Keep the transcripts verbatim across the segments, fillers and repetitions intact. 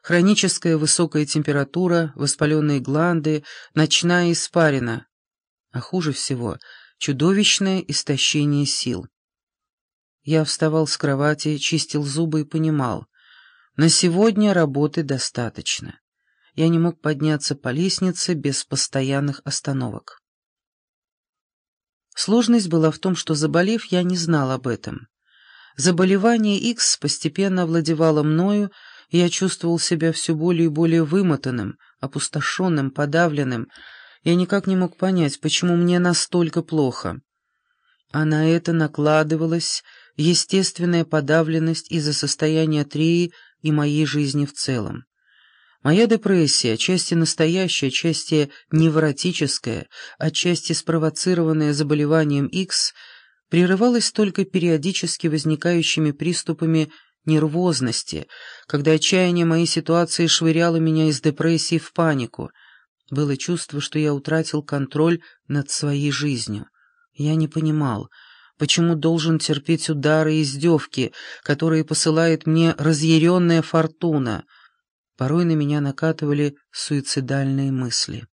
хроническая высокая температура, воспаленные гланды, ночная испарина. А хуже всего — чудовищное истощение сил. Я вставал с кровати, чистил зубы и понимал: на сегодня работы достаточно. Я не мог подняться по лестнице без постоянных остановок. Сложность была в том, что, заболев, я не знал об этом. Заболевание Икс постепенно овладевало мною, и я чувствовал себя все более и более вымотанным, опустошенным, подавленным. Я никак не мог понять, почему мне настолько плохо. А на это накладывалась естественная подавленность из-за состояния Треи и моей жизни в целом. Моя депрессия, отчасти настоящая, отчасти невротическая, отчасти спровоцированная заболеванием Икс, прерывалась только периодически возникающими приступами нервозности, когда отчаяние моей ситуации швыряло меня из депрессии в панику. Было чувство, что я утратил контроль над своей жизнью. Я не понимал, почему должен терпеть удары и издевки, которые посылает мне разъяренная фортуна. Порой на меня накатывали суицидальные мысли.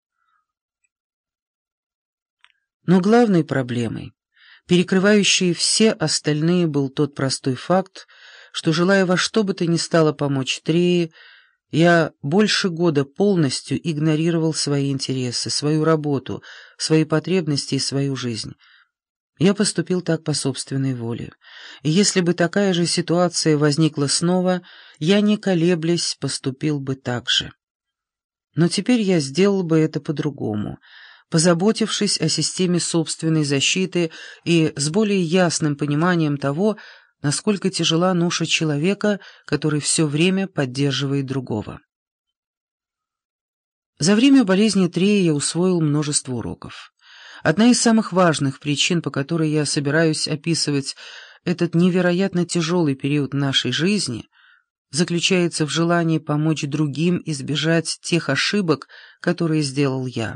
Но главной проблемой, перекрывающей все остальные, был тот простой факт, что, желая во что бы то ни стало помочь Трее, я больше года полностью игнорировал свои интересы, свою работу, свои потребности и свою жизнь. Я поступил так по собственной воле. И если бы такая же ситуация возникла снова, я, не колеблясь, поступил бы так же. Но теперь я сделал бы это по-другому, позаботившись о системе собственной защиты и с более ясным пониманием того, насколько тяжела ноша человека, который все время поддерживает другого. За время болезни Треи я усвоил множество уроков. Одна из самых важных причин, по которой я собираюсь описывать этот невероятно тяжелый период нашей жизни, заключается в желании помочь другим избежать тех ошибок, которые сделал я.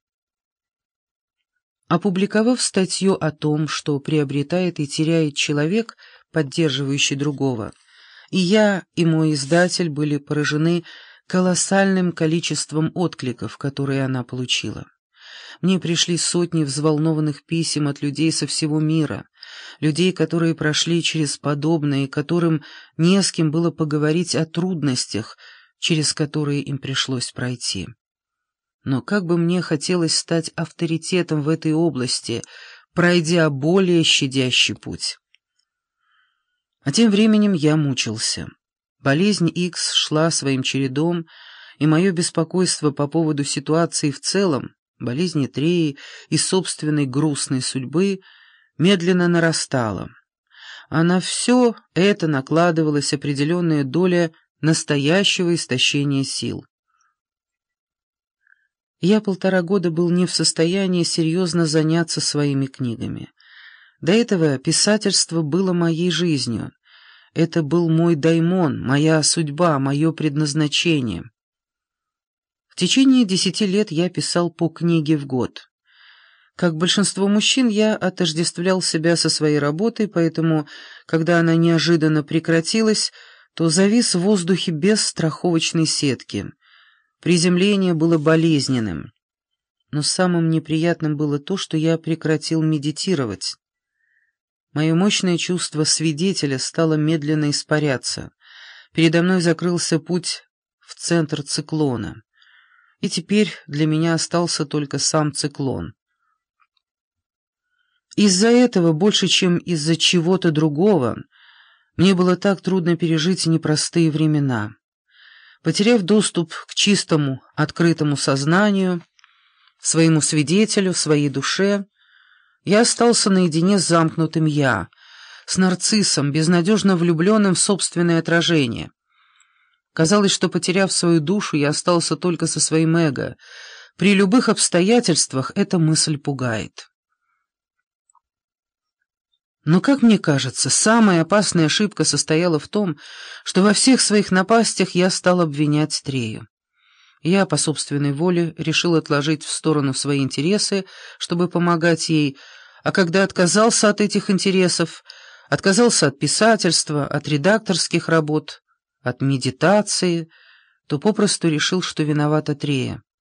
Опубликовав статью о том, что приобретает и теряет человек, поддерживающий другого, и я, и мой издатель были поражены колоссальным количеством откликов, которые она получила. Мне пришли сотни взволнованных писем от людей со всего мира, людей, которые прошли через подобное и которым не с кем было поговорить о трудностях, через которые им пришлось пройти. Но как бы мне хотелось стать авторитетом в этой области, пройдя более щадящий путь. А тем временем я мучился. Болезнь Икс шла своим чередом, и мое беспокойство по поводу ситуации в целом, болезни Треи и собственной грустной судьбы медленно нарастало, а на все это накладывалась определенная доля настоящего истощения сил. Я полтора года был не в состоянии серьезно заняться своими книгами. До этого писательство было моей жизнью. Это был мой даймон, моя судьба, мое предназначение. В течение десяти лет я писал по книге в год. Как большинство мужчин, я отождествлял себя со своей работой, поэтому, когда она неожиданно прекратилась, то завис в воздухе без страховочной сетки. Приземление было болезненным. Но самым неприятным было то, что я прекратил медитировать. Мое мощное чувство свидетеля стало медленно испаряться. Передо мной закрылся путь в центр циклона. И теперь для меня остался только сам циклон. Из-за этого, больше чем из-за чего-то другого, мне было так трудно пережить непростые времена. Потеряв доступ к чистому, открытому сознанию, своему свидетелю, своей душе, я остался наедине с замкнутым «я», с нарциссом, безнадежно влюбленным в собственное отражение. Казалось, что, потеряв свою душу, я остался только со своим эго. При любых обстоятельствах эта мысль пугает. Но, как мне кажется, самая опасная ошибка состояла в том, что во всех своих напастях я стал обвинять Трею. Я, по собственной воле, решил отложить в сторону свои интересы, чтобы помогать ей, а когда отказался от этих интересов, отказался от писательства, от редакторских работ, от медитации, то попросту решил, что виновата Трея.